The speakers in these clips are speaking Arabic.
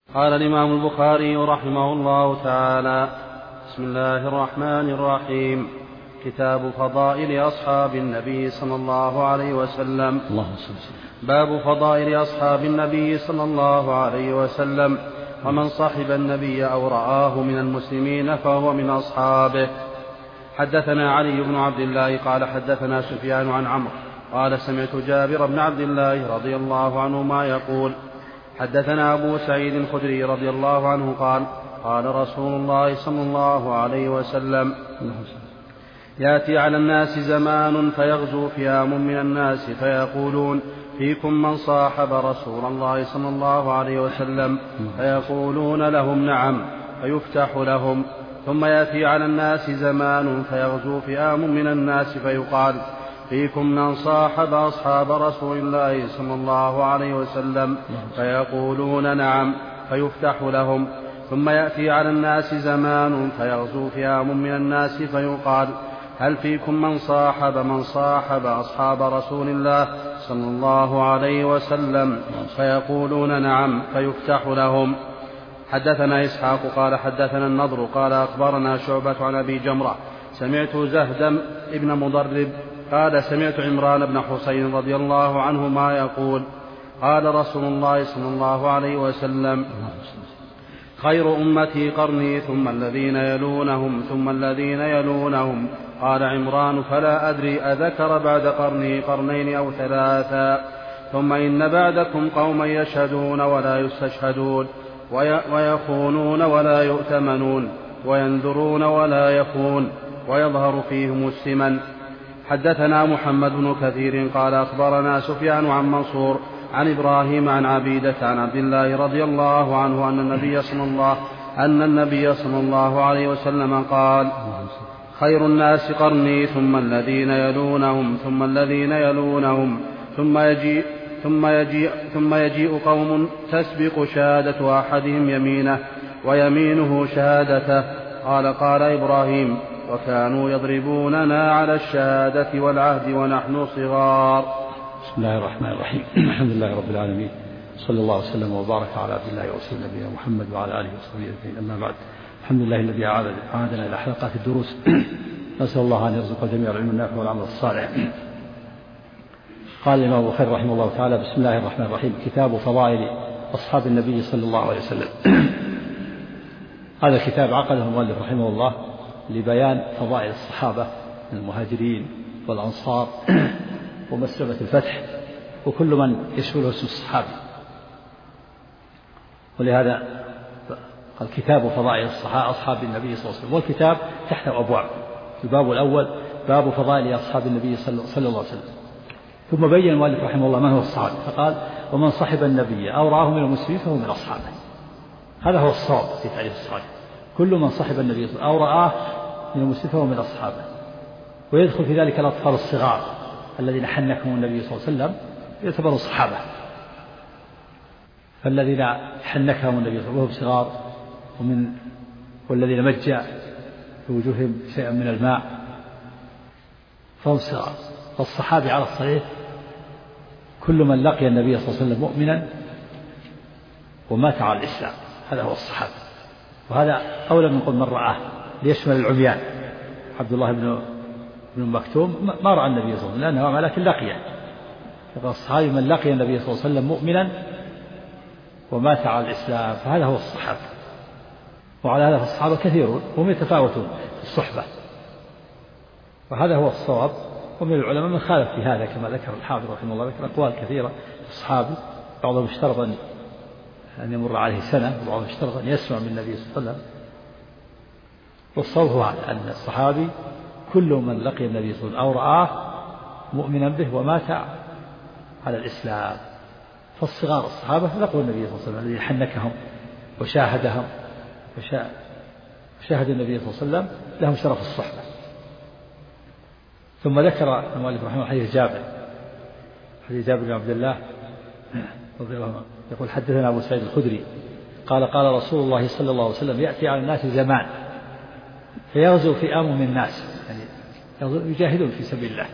قال الإمام البخاري رحمه الله تعالى: بسم الله الرحمن الرحيم. كتاب فضائل أصحاب النبي صلى الله عليه وسلم. باب فضائل أصحاب النبي صلى الله عليه وسلم. ومن صحب النبي أو رآه من المسلمين فهو من أصحابه. حدثنا علي بن عبد الله قال حدثنا سفيان عن عمرو قال سمعت جابر بن عبد الله رضي الله عنهما يقول: حدثنا أبو سعيد الخدري رضي الله عنه قال: قال رسول الله صلى الله عليه وسلم: يأتي على الناس زمان فيغزو فئام من الناس فيقولون: فيكم من صاحب رسول الله صلى الله عليه وسلم؟ فيقولون لهم: نعم، فيفتح لهم. ثم يأتي على الناس زمان فيغزو فئام من الناس فيقال: فيكم من صاحب أصحاب رسول الله صلى الله عليه وسلم؟ فيقولون: نعم، فيفتح لهم. ثم يأتي على الناس زمان فيغزو فئام من الناس فيقال: هل فيكم من صاحب أصحاب رسول الله صلى الله عليه وسلم؟ فيقولون: نعم، فيفتح لهم. حدثنا إسحاق قال حدثنا النضر قال أخبرنا شعبة عن أبي جمرة سمعت زهد بن مضرب قال سمعت عمران بن حسين رضي الله عنهما يقول: قال رسول الله صلى الله عليه وسلم: خير أمتي قرني ثم الذين يلونهم ثم الذين يلونهم. قال عمران: فلا أدري أذكر بعد قرني قرنين أو ثلاثا. ثم إن بعدكم قوما يشهدون ولا يستشهدون، ويخونون ولا يؤتمنون، وينذرون ولا يخون، ويظهر فيهم السمن. حدثنا محمد بن كثير قال أخبرنا سفيان عن منصور عن إبراهيم عن عبيدة عن عبد الله رضي الله عنه أن النبي صلى الله عليه وسلم قال: خير الناس قرني ثم الذين يلونهم ثم الذين يلونهم ثم يجيء قوم تسبق شهادة أحدهم يمينه ويمينه شهادته. قال إبراهيم: وكانوا يضربوننا على الشهادة والعهد ونحن صغار. بسم الله الرحمن الرحيم. الحمد لله رب العالمين، صلى الله وسلم وبارك على عبد الله ورسوله نبينا محمد وعلى آله وصحبه أجمعين. أما بعد، الحمد لله الذي أعادنا إلى حلقات الدروس. نسأل الله أن يرزق جميع العلم النافع والعمل الصالح. قال الإمام البخاري رحمه الله تعالى: بسم الله الرحمن الرحيم. كتاب فضائل أصحاب النبي صلى الله عليه وسلم. هذا الكتاب عقده المؤلف رحمه الله لبيان فضائل الصحابة من المهاجرين والأنصار ومسلمة الفتح وكل من يشمله اسم الصحابي. ولهذا قال: كتاب فضائل أصحاب النبي صلى الله عليه وسلم. والكتاب تحته أبواب. الباب الأول باب فضائل أصحاب النبي صلى الله عليه وسلم. ثم بين المؤلف رحمه الله من هو الصحابي فقال: ومن صحب النبي أو رآه من المسلمين فهو من أصحابه. هذا هو الصواب في تعريف الصحابي: كل من صحب النبي أو رآه من المسلمين فهو من أصحابه. ويدخل في ذلك الأطفال الصغار الذين حنكهم النبي صلى الله عليه وسلم يعتبروا صحابة. فالذين حنكهم النبي صلى الله عليه وسلم وهم صغار والذين مج في وجوههم شيئا من الماء فهم صغار. فالصحابي على الصحيح كل من لقي النبي صلى الله عليه وسلم مؤمنا ومات على الإسلام، هذا هو الصحابي. وهذا أولى من قول من رآه ليشمل العميان. عبد الله بن مكتوم ما رأى النبي صلى الله عليه وسلم لأنه أعمى لكن لقيه. فالصحابي من لقي النبي صلى الله عليه وسلم مؤمنا ومات على الإسلام، فهذا هو الصحابة. وعلى هذا فالصحابة كثيرون وهم يتفاوتون في الصحبة، وهذا هو الصواب. ومن العلماء من خالف في هذا كما ذكر الحافظ رحمه الله، ذكر أقوال كثيرة في الصحابي. بعضهم اشترط أن يمر عليه سنة، وبعضهم اشترط أن يسمع من النبي صلى الله عليه وسلم. والصواب هو هذا: أن الصحابي كل من لقي النبي صلى الله عليه وسلم أو رآه مؤمنا به ومات على الإسلام. فالصغار الصحابة لقوا النبي صلى الله عليه وسلم الذي حنكهم وشاهدهم وشاهد النبي صلى الله عليه وسلم، لهم شرف الصحبة. ثم ذكر المؤلف رحمه الله حديث جابر بن عبد الله رضي الله عنه يقول: حدثنا أبو سعيد الخدري قال: قال رسول الله صلى الله عليه وسلم: يأتي على الناس زمان فيغزو فئام من الناس، يعني يجاهدون في سبيل الله.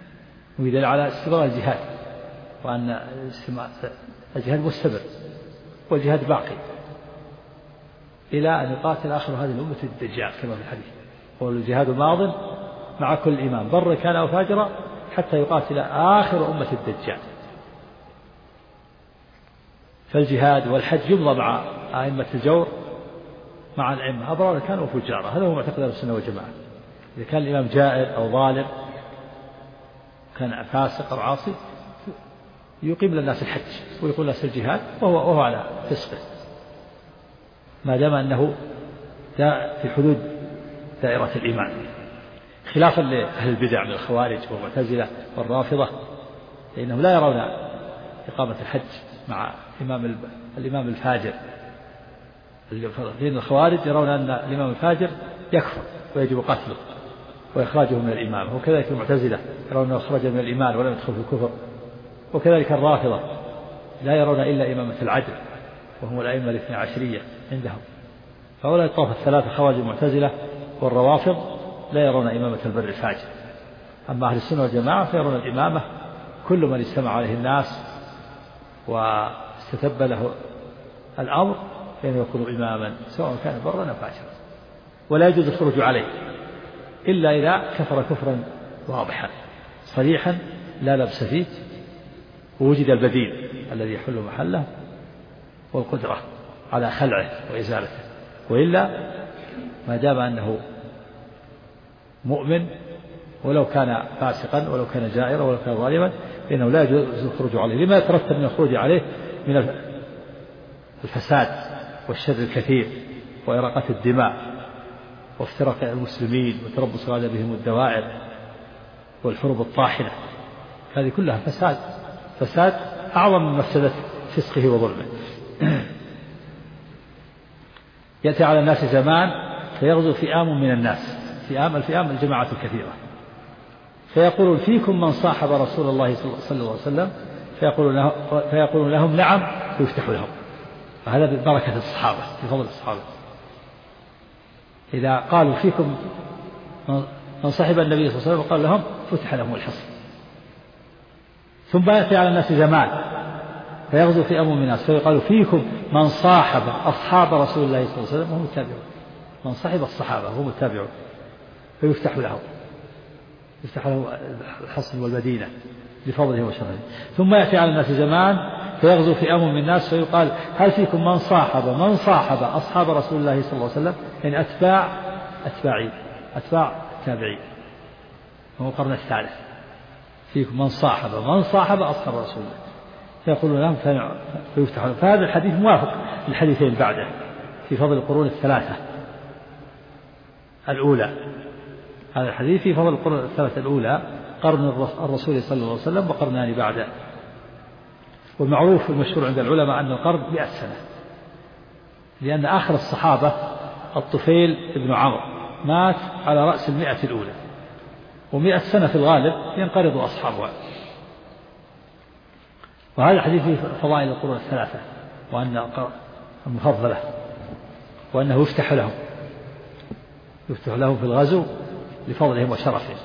ويدل على استمرار الجهاد، وأن الجهاد مستمر والجهاد باقي إلى أن يقاتل آخر هذه الأمة الدجال كما في الحديث، والجهاد ماض مع كل إمام بر كان أو فاجرا حتى يقاتل آخر أمة الدجال. فالجهاد والحج يمضى مع أئمة الجور مع الأئمة أبرار كانوا وفجارا، هذا هو معتقد أهل السنة والجماعة. إذا كان الإمام جائر أو ظالم كان فاسق أو عاصي يقيم للناس الحج ويقول الناس الجهاد وهو على فسقه ما دام أنه في حدود دائرة الإيمان، خلافا لأهل البدع من الخوارج والمعتزلة والرافضة، لأنهم لا يرون إقامة الحج مع الإمام الفاجر. الخوارج يرون أن الإمام الفاجر يكفر ويجب قتله وإخراجه من الإمامة، وكذلك المعتزلة يرون أنه خرج من الإيمان ولم يدخل في الكفر، وكذلك الرافضة لا يرون إلا إمامة العدل وهم الأئمة الاثنى عشرية عندهم. فهؤلاء الطائفة الثلاثة خوارج المعتزلة والروافض لا يرون إمامة البر الفاجر. أما أهل السنة والجماعة فيرون الإمامة كل من اجتمع عليه الناس واستتب له الأمر فإنه يكون إماما سواء كان برا أو فاجرا، ولا يجوز الخروج عليه إلا إذا كفر كفرا واضحا صريحا لا لبس فيه ووجد البديل الذي يحل محله والقدرة على خلعه وإزالته، وإلا ما دام أنه مؤمن ولو كان فاسقا ولو كان جائرا ولو كان ظالما فإنه لا يجوز الخروج عليه، لما يترتب من الخروج عليه من الفساد والشر الكثير وإراقة الدماء وافتراق المسلمين وتربص على بهم الدوائر والحروب الطاحنة، هذه كلها فساد أعظم من مفسدة فسقه وظلمه. يأتي على الناس زمان فيغزو فئام من الناس، الفئام الجماعة الكثيرة، فيقول فيكم من صاحب رسول الله صلى الله عليه وسلم فيقولون لهم نعم فيفتح لهم، وهذا ببركة الصحابة بفضل الصحابة. إذا قالوا فيكم من صاحب النبي صلى الله عليه وسلم قال لهم فتح لهم الحصن. ثم يأتي على الناس زمان فيغزو في أمم الناس فيقال فيكم من صاحب أصحاب رسول الله صلى الله عليه وسلم وهم التابعون، من صاحب الصحابة هم التابعون فيفتح له الحصن والمدينة بفضله وشرفه. ثم يأتي على الناس زمان فيغزو في أمم الناس فيقال هل فيكم من صاحب أصحاب رسول الله صلى الله عليه وسلم، يعني أتباع التابعين، وهو القرن الثالث. فيكم من صاحب أصحاب رسول الله فيقولون لهم فيفتح لهم. فهذا الحديث موافق للحديثين بعده في فضل القرون الثلاثة الأولى. هذا الحديث في فضل القرون الثلاثة الأولى قرن الرسول صلى الله عليه وسلم وقرنان بعده. والمعروف والمشهور عند العلماء أن القرن 100 سنة، لأن آخر الصحابة الطفيل ابن عمرو مات على رأس 100 الأولى، و100 سنة في الغالب ينقرض أصحابها. وهذا الحديث في فضائل القرون الثلاثة وأن المفضلة وأنه يفتح لهم في الغزو لفضلهم وشرفهم.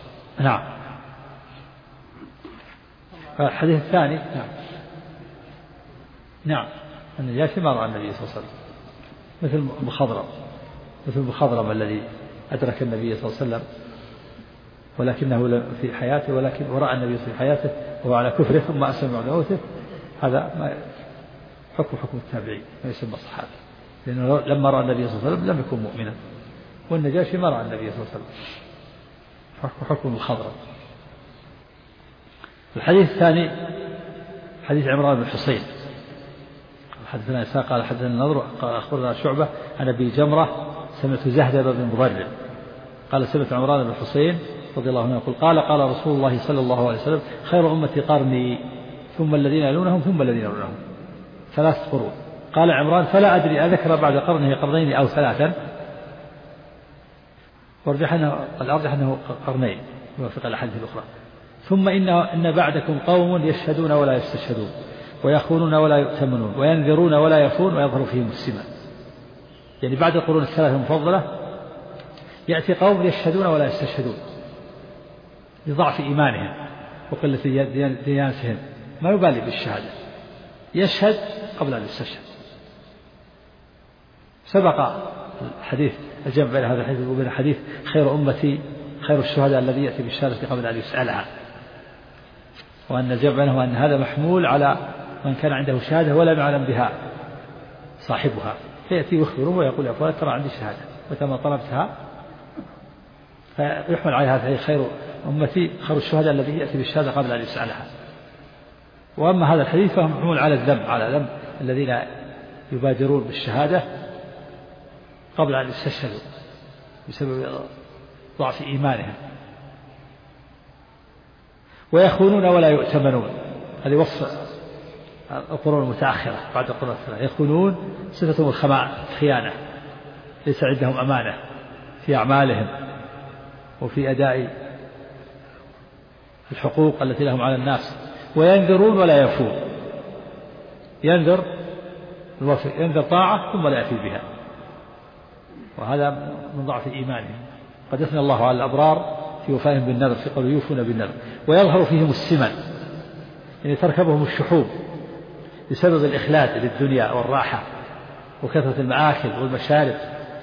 الحديث الثاني نعم النجاشي ما رأى النبي صلى الله عليه وسلم مثل المخضرم الذي أدرك النبي صلى الله عليه وسلم ولكنه في حياته ورأى النبي في حياته وهو على كفره ثم أسلم بعد موته. هذا ما حكم التابعين ما يسمى الصحابة، لأنه لما رأى النبي صلى الله عليه وسلم لم يكن مؤمنا، والنجاشي ما رأى النبي صلى الله عليه وسلم حكم الخضر. الحديث الثاني حديث عمران بن حصين حدثنا إسحاق قال حدثنا النضر قال أخبرنا شعبة عن أبي جمرة سمعت زهدة بن مضرر قال سمعت عمران بن حصين رضي الله عنه يقول قال رسول الله صلى الله عليه وسلم خير أمتي قرني ثم الذين يلونهم ثم الذين يلونهم 3 قرون. قال عمران فلا أدري أذكر بعد قرنه قرنين أو 3، والأرجح أنه قرنين يوافق الأحاديث الأخرى. ثم إن بعدكم قوم يشهدون ولا يستشهدون ويخونون ولا يؤتمنون وينذرون ولا يفون ويظهر فيهم السمة. يعني بعد القرون الثلاثة المفضلة يأتي قوم يشهدون ولا يستشهدون لضعف إيمانهم وقلة ديانتهم، ما يبالي بالشهادة، يشهد قبل أن يستشهد سبق الحديث الجمع بين هذا الحديث وبين حديث خير أمتي خير الشهداء الذي يأتي بالشهادة قبل أن يسألها، وأن الجمع بينهما أن هذا محمول على من كان عنده شهادة ولم يعلم بها صاحبها، فيأتي يخبره ويقول يا فلان ترى عندي شهادة وكما طلبتها، فيحمل على هذا خير أمتي خير الشهداء الذي يأتي بالشهادة قبل أن يسألها. وأما هذا الحديث فهو محمول على الذم، على ذم الذين يبادرون بالشهادة قبل أن يستشهدوا بسبب ضعف إيمانهم، ويخونون ولا يؤتمنون. هذه وصف القرون المتأخرة بعد القرون الثلاثة، يخونون صفتهم الخيانة، ليس عندهم أمانة في أعمالهم وفي أداء الحقوق التي لهم على الناس، وينذرون ولا يفون. ينذر طاعة ثم لا يفي بها، وهذا من ضعف إيمانهم. قد يثنى الله على الأبرار في وفائهم بالنذر، في قول يوفون بالنذر. ويظهر فيهم السمن، يعني تركبهم الشحوب بسبب الإخلاد للدنيا والراحة وكثرة المآكل والمشارب،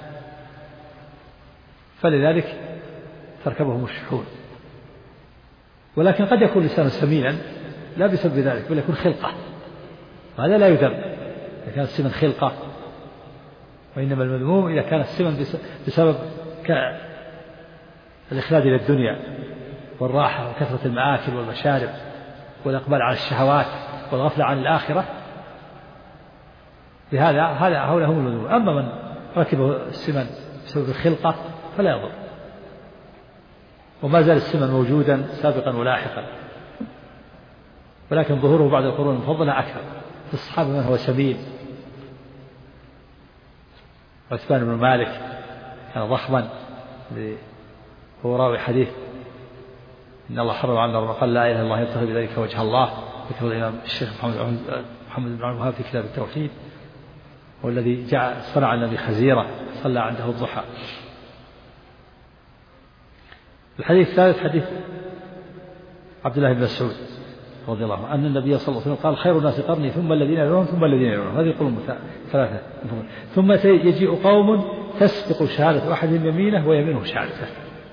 فلذلك تركبهم الشحوب. ولكن قد يكون لسانه سمينا لا بسبب ذلك، بل يكون خلقة، وهذا لا يذم إذا كان السمن خلقة، وإنما المذموم إذا كان السمن بسبب الإخلاد إلى الدنيا والراحة وكثرة المآكل والمشارب والإقبال على الشهوات والغفلة عن الآخرة، هؤلاء هم المذموم. أما من ركبه السمن بسبب الخلقة فلا يضر، وما زال السمن موجودا سابقا ولاحقا، ولكن ظهوره بعد القرون المفضلة أكثر. في الصحابة من هو سمين، عثمان بن مالك كان ضخما، هو راوي حديث إن الله حرم على النار وقال لا إله إلا الله يبتغي بذلك وجه الله، ذكر الإمام الشيخ محمد بن عبد الوهاب في كتاب التوحيد، والذي صنع النبي خزيرة صلى عنده الضحى. الحديث الثالث حديث عبد الله بن مسعود رضي الله عنه أن النبي صلى الله عليه وسلم قال خير الناس قرني ثم الذين يلونهم ثم الذين يلونهم. هذه القرون ثلاثة. ثم يجيء قوم تسبق شهادة أحدهم يمينه ويمينه شهادته،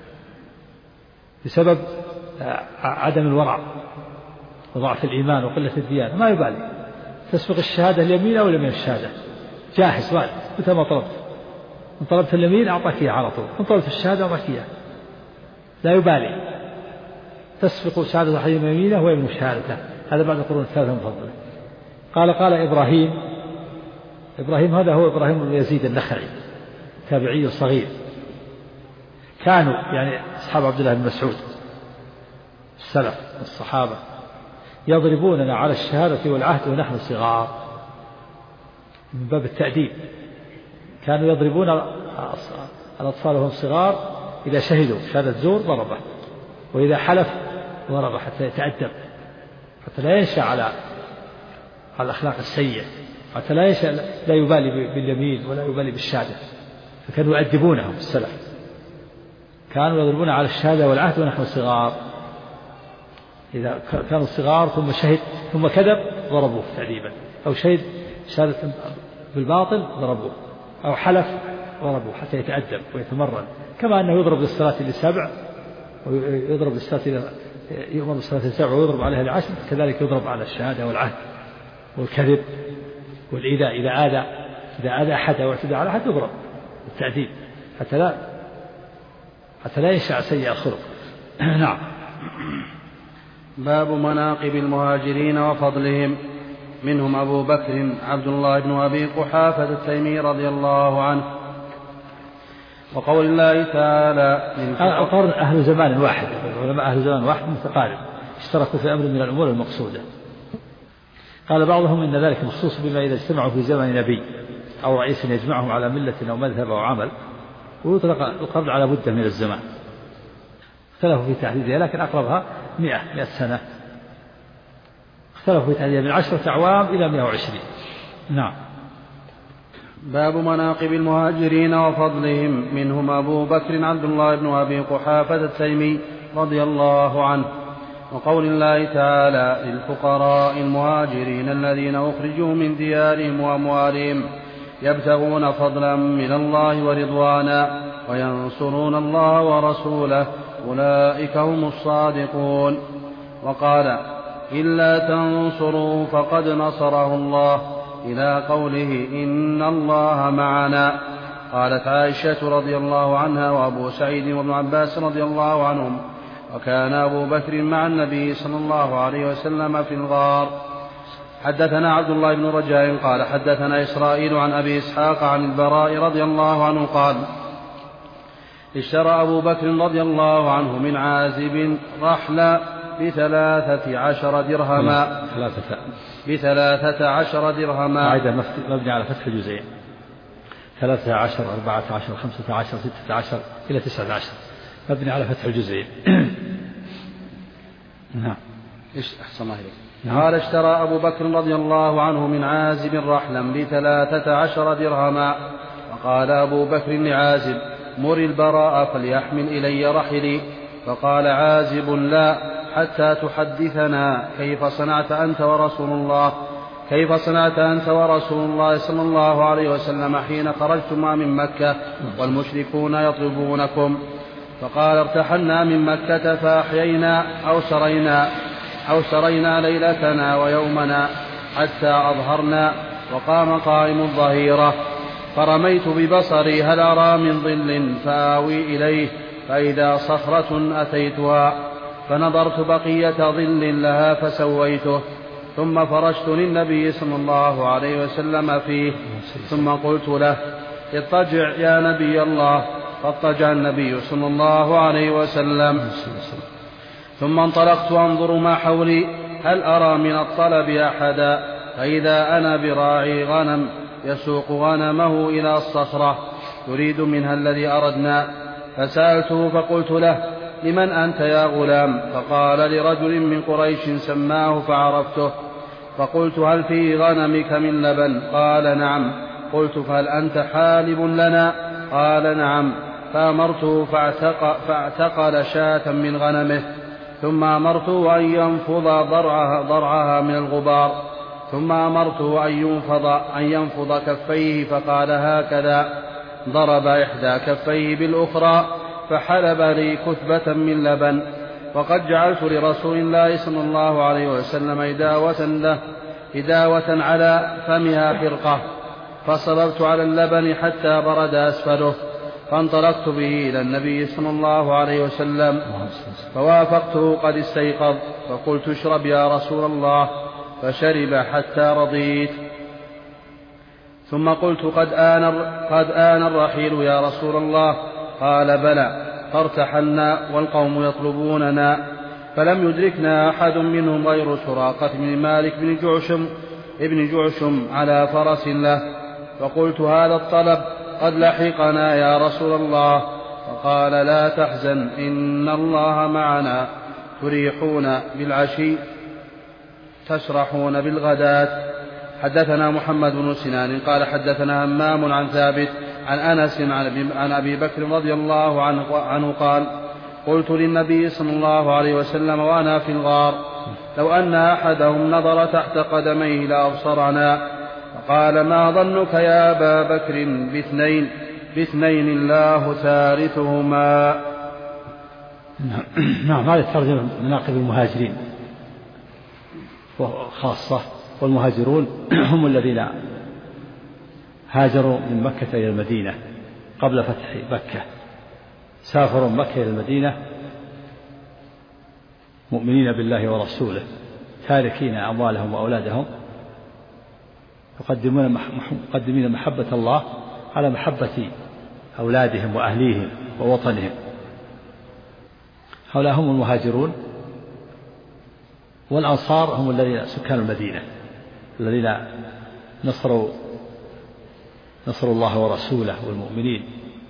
بسبب عدم الورع وضعف الإيمان وقلة الديانة، ما يبالي تسبق الشهادة اليمين أو اليمين الشهادة، جاهز وارد متى ما طلبت، إن طلبت اليمين أعطاك إياه على طول، إن طلبت الشهادة أعطاك إياه، لا يبالي. تسبق شهادة أحدهم يمينه ويمين شهادته. هذا بعد القرون الثلاثة المفضلة. قال إبراهيم هذا هو إبراهيم بن يزيد النخعي، تابعي صغير. كانوا يعني أصحاب عبد الله بن مسعود السلف الصحابة يضربوننا على الشهادة والعهد ونحن صغار، من باب التأديب. كانوا يضربون الأطفال وهم صغار، إذا شهدوا شهادة زور ضربه، وإذا حلف ضربه حتى يتأدب، حتى لا ينشأ على الأخلاق السيئة، حتى لا يبالي باليمين ولا يبالي بالشهادة. فكانوا يؤدبونهم السلف، كانوا يضربون على الشهادة والعهد ونحن صغار. إذا كانوا صغار ثم شهد ثم كذب ضربوه تأديبا، أو شهد شهادة بالباطل ضربوه، أو حلف ضربوه حتى يتأدب ويتمرن. كما أنه يضرب للصلاة لسبع، ويضرب للصلاة يؤمر بالصلاة لسبع ويضرب عليها لعشر، كذلك يضرب على الشهادة والعهد والكذب والإيذاء. إذا آذى أحد أو اعتدى على أحد يضرب بالتأديب حتى لا ينشأ سيء الخلق. نعم. باب مناقب المهاجرين وفضلهم. منهم أبو بكر عبد الله بن أبي قحافة التيمي رضي الله عنه. وقول الله تعالى القرن أهل زمان واحد، علماء أهل زمان واحد متقارب اشتركوا في أمر من الأمور المقصودة. قال بعضهم إن ذلك مخصوص بما إذا اجتمعوا في زمن نبي أو رئيس يجمعهم على ملة أو مذهب أو عمل، ويطلق القرن على مدة من الزمان. اختلفوا في تحديدها، لكن أقربها 100 سنة. اختلفوا في تحديدها من 10 أعوام إلى 120. نعم. باب مناقب المهاجرين وفضلهم. منهم أبو بكر عبد الله بن أبي قحافة التيمي رضي الله عنه. وقول الله تعالى للفقراء المهاجرين الذين أخرجوا من ديارهم وأموالهم يبتغون فضلا من الله ورضوانا وينصرون الله ورسوله أولئك هم الصادقون. وقال إلا تنصروا فقد نصره الله إلى قوله إن الله معنا. قالت عائشة رضي الله عنها وأبو سعيد وابن عباس رضي الله عنهم وكان أبو بكر مع النبي صلى الله عليه وسلم في الغار. حدثنا عبد الله بن رجاء قال حدثنا إسرائيل عن أبي إسحاق عن البراء رضي الله عنه قال اشترى أبو بكر رضي الله عنه من عازب رحلا ب13 درهما. 13 درهما. قاعدة مبني على فتح الجزئين 13 14 15 16 إلى 19 مبني على فتح الجزئين. نعم. أحسن الله إليك. قال اشترى أبو بكر رضي الله عنه من عازب رحلا ب13 درهما. وقال أبو بكر لعازب مر البراء فليحمل إلي رحلي. فقال عازب لا حتى تحدثنا كيف صنعت أنت ورسول الله صلى الله عليه وسلم حين خرجتما من مكة والمشركون يطلبونكم. فقال ارتحلنا من مكة فأحيينا أو سرينا ليلتنا ويومنا حتى أظهرنا. وقام قائم الظهيرة فرميت ببصري هل أرى من ظل فآوي إليه فإذا صخرة أتيتها فنظرت بقية ظل لها فسويته ثم فرشت للنبي صلى الله عليه وسلم فيه ثم قلت له اضطجع يا نبي الله فاضطجع النبي صلى الله عليه وسلم. ثم انطلقت أنظر ما حولي هل أرى من الطلب أحدا فإذا أنا براعي غنم يسوق غنمه إلى الصخرة يريد منها الذي أردنا. فسألته فقلت له لمن أنت يا غلام؟ فقال لرجل من قريش سماه فعرفته. فقلت هل في غنمك من لبن؟ قال نعم. قلت فهل أنت حالب لنا؟ قال نعم. فأمرته فاعتقل شاة من غنمه ثم أمرته أن ينفض ضرعها من الغبار ثم أمرته أن ينفض كفيه فقال هكذا ضرب إحدى كفيه بالأخرى فحلب لي كثبة من لبن. وقد جعلت لرسول الله صلى الله عليه وسلم إداوة على فمها فرقة فصببت على اللبن حتى برد أسفله فانطلقت به إلى النبي صلى الله عليه وسلم فوافقته قد استيقظ فقلت اشرب يا رسول الله فشرب حتى رضيت. ثم قلت قد آن الرحيل يا رسول الله. قال بلى. فارتحلنا والقوم يطلبوننا فلم يدركنا أحد منهم غير سراقة بن مالك بن جعشم على فرس له. فقلت هذا الطلب قد لحقنا يا رسول الله. فقال لا تحزن إن الله معنا تريحون بالعشي تسرحون بالغداة. حدثنا محمد بن سنان قال حدثنا همام عن ثابت عن أنس عن أبي بكر رضي الله عنه قال قلت للنبي صلى الله عليه وسلم وأنا في الغار لو أن أحدهم نظر تحت قدميه لأبصرنا. فقال ما ظنك يا أبا بكر باثنين الله ثالثهما. نعم. هذه الترجمة مناقب المهاجرين خاصة. والمهاجرون هم الذين هاجروا من مكة إلى المدينة قبل فتح مكة. سافروا من مكة إلى المدينة مؤمنين بالله ورسوله تاركين أموالهم وأولادهم يقدمون محبة الله على محبة أولادهم وأهليهم ووطنهم. هؤلاء هم المهاجرون. والأنصار هم الذين سكان المدينة الذين نصروا الله ورسوله والمؤمنين.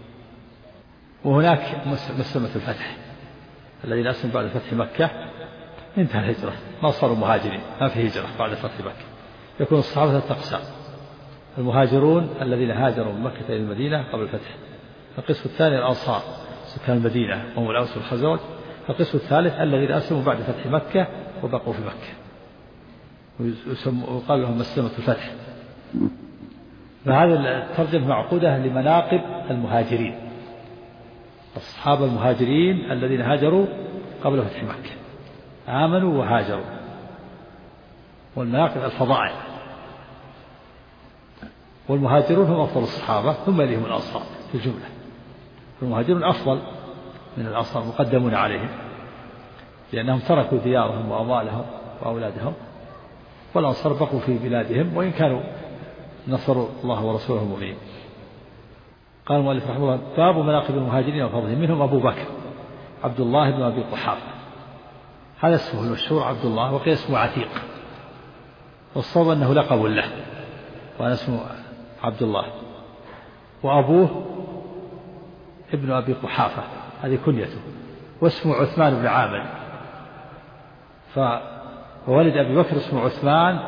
وهناك مسلمة الفتح الذين أسلموا بعد فتح مكة انتهى الهجرة ما صاروا مهاجرين ما في هجرة بعد فتح مكة. يكون الصحابة أقسام: المهاجرون الذين هاجروا من مكة إلى المدينة قبل الفتح، القسم الثاني الأنصار سكان المدينة وهم الأوس والخزرج، القسم الثالث الذين أسلموا بعد فتح مكة وبقوا في مكة ويقال لهم مسلمة الفتح. فهذه الترجمة معقودة لمناقب المهاجرين، أصحاب المهاجرين الذين هاجروا قبل فتح مكة، آمنوا وهاجروا، والمناقب الفضائل. والمهاجرون هم أفضل الصحابة ثم إليهم الأنصار في الجملة، المهاجرون أفضل من الأنصار مقدمون عليهم لأنهم تركوا ديارهم وأموالهم وأولادهم، والأنصار بقوا في بلادهم وإن كانوا نصروا الله ورسوله المؤمنين. قال المؤلف رحمه الله: باب مناقب المهاجرين وفضلهم. منهم أبو بكر عبد الله بن أبي قحافة، هذا اسمه المشهور عبد الله، وقيل اسمه عتيق، والصواب أنه لقب له وأنا اسمه عبد الله، وأبوه ابن أبي قحافة هذه كنيته، واسمه عثمان بن عامر، فولد أبي بكر اسمه عثمان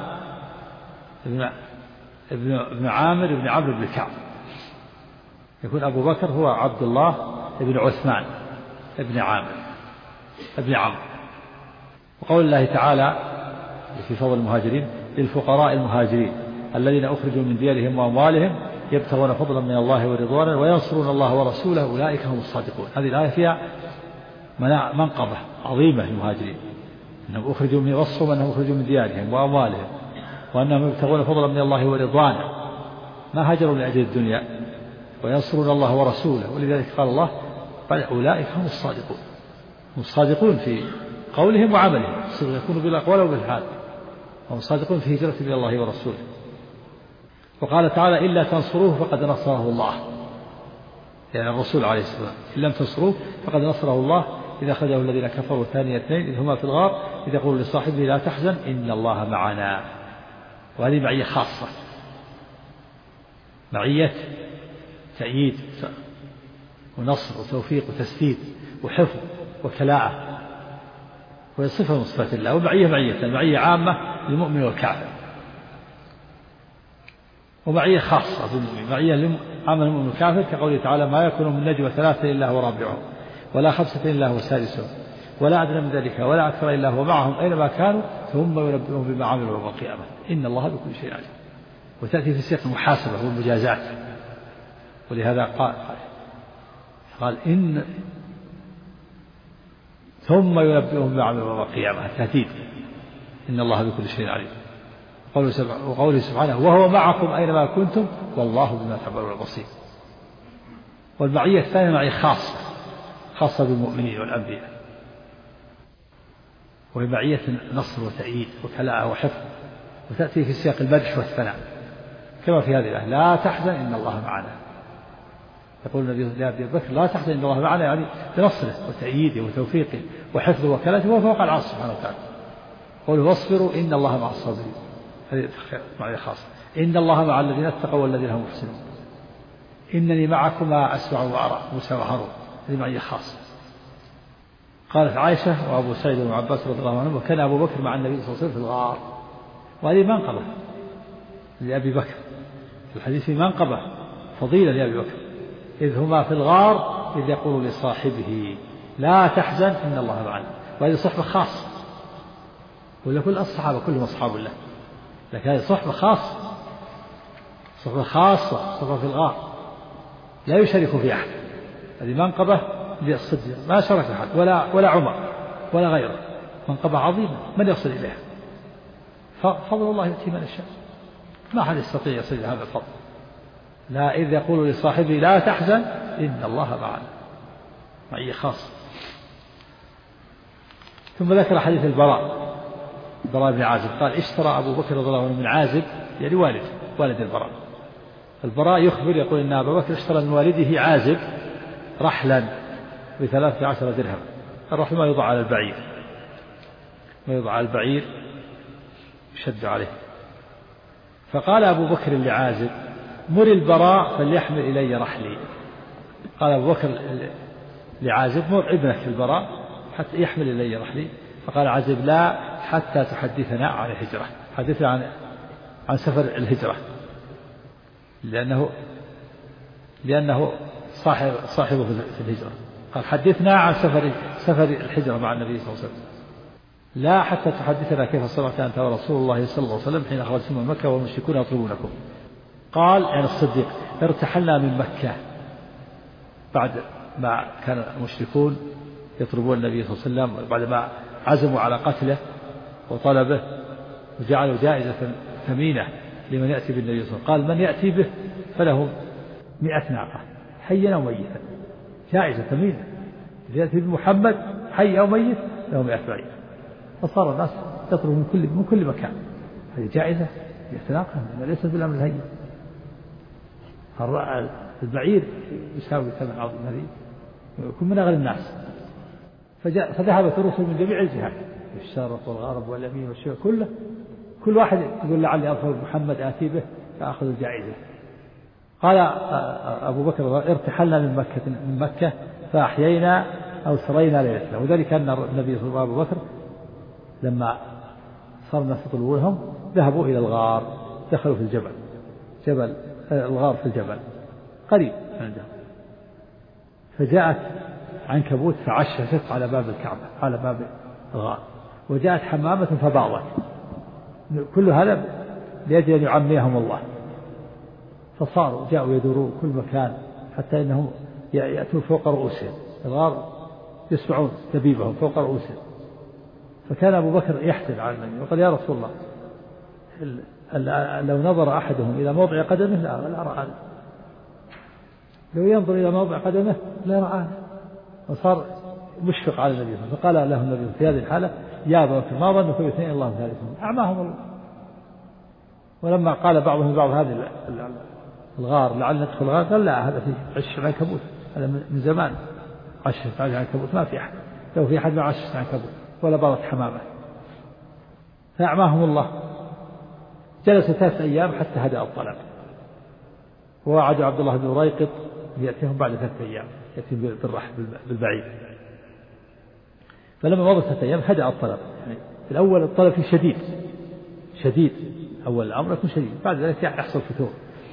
ابن عامر بن عمرو بن كعب، يكون أبو بكر هو عبد الله ابن عثمان ابن عامر ابن عمرو. وقول الله تعالى في فضل المهاجرين: للفقراء المهاجرين الذين أخرجوا من ديارهم وأموالهم يبتغون فضلا من الله ورضوانا وينصرون الله ورسوله أولئك هم الصادقون. هذه الآية فيها منقبة عظيمة للمهاجرين، أنهم أخرجوا من وصفهم أنهم أخرجوا من ديارهم وأموالهم وأنهم يبتغون فضلا من الله ورضوانا، ما هاجروا لأجل الدنيا، وينصرون الله ورسوله. ولذلك قال الله: أولئك هم الصادقون، هم الصادقون في قولهم وعملهم، يكونوا بالأقوال وبالحال، هم الصادقون في هجرة إلى الله ورسوله. وقال تعالى: إلا تنصروه فقد نصره الله، يعني الرسول عليه الصلاة والسلام: إن لم تنصروه فقد نصره الله إذا أخرجه الذين كفروا ثاني اثنين إذ هما في الغار إذ يقول لصاحبه لا تحزن إن الله معنا. وهذه معية خاصة، معية تأييد ونصر وتوفيق وتسديد وحفظ وكلاءة، وهي صفة من صفات الله. ومعية معية عامة للمؤمن والكافر، ومعية خاصة بالمؤمن، معية عامة للمؤمن والكافر كقوله تعالى: ما يكون من نجوى ثلاثة إلا هو رابعهم ولا خمسة إلا هو سادسهم ولا أدنى من ذلك ولا أكثر إلا هو معهم أينما كانوا ثم ينبئهم بما عملوا يوم القيامة إن الله بكل شيء عليم. وتأتي في سياق المحاسبة والمجازات، ولهذا قال إن ثم ينبئهم بما عملوا يوم القيامة، تهديد إن الله بكل شيء عليم. وقوله سبحانه: وهو معكم أينما كنتم والله بما تعملون بصير. والمعية الثانية معية خاصة بالمؤمنين والأنبياء، وهي معية نصر وتأييد وكلاءة وحفظ، وتأتي في سياق المدح والثناء كما في هذه الآية: لا تحزن إن الله معنا. يقول النبي لأبي بكر: لا تحزن إن الله معنا، يعني بنصره وتأييده وتوفيقه وحفظه وكلاته وهو فوق العرش سبحانه وتعالى. قولوا: واصبروا إن الله مع الصابرين، هذه معية خاصة. إن الله مع الذين اتقوا والذين هم محسنون. إنني معكما أسمع وأرى موسى وهارون، هذه معية خاصة. قالت عائشة وأبو سعيد بن عباس رضي الله عنهم: وكان أبو بكر مع النبي صلى الله عليه وسلم في الغار. وهذه منقبة لأبي بكر، في الحديث منقبة فضيلة لأبي بكر، إذ هما في الغار إذ يقول لصاحبه لا تحزن إن الله معنا. وهذه صحبة خاصة، ولا كل الصحابة كلهم أصحاب الله، لكن هذه صحبة خاصة، صحبة في الغار لا يشارك في أحد. هذه منقبة للصديق ما شارك أحد ولا عمر ولا غيره، منقبة عظيمة من يصل إليها. فضل الله يؤتي من يشاء، ما أحد يستطيع يصل إلى هذا الفضل. لا إذ يقول لصاحبه لا تحزن إن الله معنا، معية خاصة. ثم ذكر حديث البراء بن عازب قال: اشترى أبو بكر رضي الله عنه من عازب، يعني والد البراء يخبر يقول إن أبا بكر اشترى من والده عازب رحلا ب13 درهم. الرحل ما يوضع على البعير يشد عليه. فقال أبو بكر لعازب: مر البراء فليحمل إلي رحلي. قال أبو بكر لعازب: مر ابنك البراء حتى يحمل إلي رحلي. فقال عازب: لا حتى تحدثنا عن الهجرة، حدثنا عن سفر الهجرة، لأنه صاحبه في الهجرة. قال: حدثنا عن سفر الهجرة مع النبي صلى الله عليه وسلم. لا حتى تحدثنا كيف صنعت أنت ورسول الله صلى الله عليه وسلم حين خرجتم من مكة والمشركون يطلبونكم. قال يعني الصديق ارتحلنا من مكة بعد ما كان المشركون يطلبون النبي صلى الله عليه وسلم، بعد ما عزموا على قتله وطلبه وجعلوا جائزة ثمينة لمن يأتي بالنبي صلى الله عليه وسلم. قال من يأتي به فله 100 ناقة حيا أو ميتا، جائزة ثمينة، يأتي بمحمد حي أو ميت له 100 بعير. فصار الناس تطلب من كل مكان، هذه جائزة 100 ناقة ليست بالأمر الهين. البعير يساوي ثمن عظيم، هذه يكون من أغنى الناس. فذهبت الرسل من جميع الجهات، الشرق والغرب واليمين والشمال كله، كل واحد يقول لعلي أظهر محمد آتي به فأخذ الجائزة. قال أبو بكر ارتحلنا من مكة فأحيينا أو سرينا ليلتنا. وذلك أن النبي صلى الله عليه وسلم أبو بكر لما صار الناس يطلبونهم ذهبوا إلى الغار، دخلوا في جبل الغار في الجبل قريب عندهم، فجاءت عنكبوت فعششت على باب الكعبة على باب الغار، وجاءت حمامة فباضت، كل هذا لأجل أن يعميهم الله. فصاروا جاءوا يدورون كل مكان حتى إنهم يأتون فوق رؤوسهم الغار، يسمعون دبيبهم فوق رؤوسهم. فكان أبو بكر يحتل على النبي وقال يا رسول الله لو نظر أحدهم إلى موضع قدمه لا رآنا، لو ينظر إلى موضع قدمه لا رآنا. وصار مشفق على النبي، فقال له النبي في هذه الحالة يا أبا بكر ما ظنك باثنين الله ثالثهم، أعماهم الله. ولما قال بعضهم بعض هذه الغار لعل ندخل الغار، قال لا هذا فيه عش عنكبوت، هذا من زمان عشت على عنكبوت، ما في أحد، لو في أحد ما عشت عنكبوت ولا باضت حمامة. فأعماهم الله. جلس 3 أيام حتى هدأ الطلب، ووعد عبد الله بن ريقط يأتيهم بعد 3 أيام، يأتي بالبعيد. فلما مضى 3 أيام هدأ الطلب. يعني في الأول الطلب فيه شديد، أول الأمر يكون شديد، بعد ذلك يحصل فتور.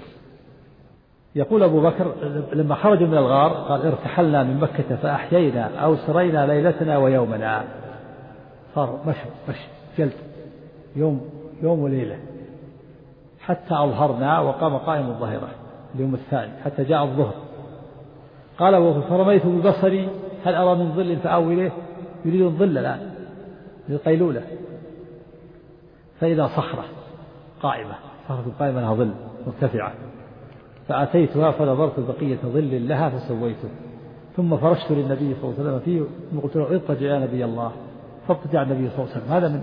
يقول أبو بكر لما خرجوا من الغار قال ارتحلنا من مكة فأحيينا أو سرينا ليلتنا ويومنا. صار مشي جلد يوم وليلة حتى أظهرنا، وقام قائم الظهيرة اليوم الثاني حتى جاء الظهر. قال أبو بكر فرميت ببصري هل أرى من ظل فأوي إليه، يريد الظل الآن للقيلولة، فإذا صخرة قائمة لها ظل مرتفعة، فأتيتها فنظرت بقية ظل لها فسويته، ثم فرشت للنبي صلى الله عليه وسلم فيه وقلت له اضطجع يا نبي الله، فاضطجع النبي صلى الله عليه وسلم. هذا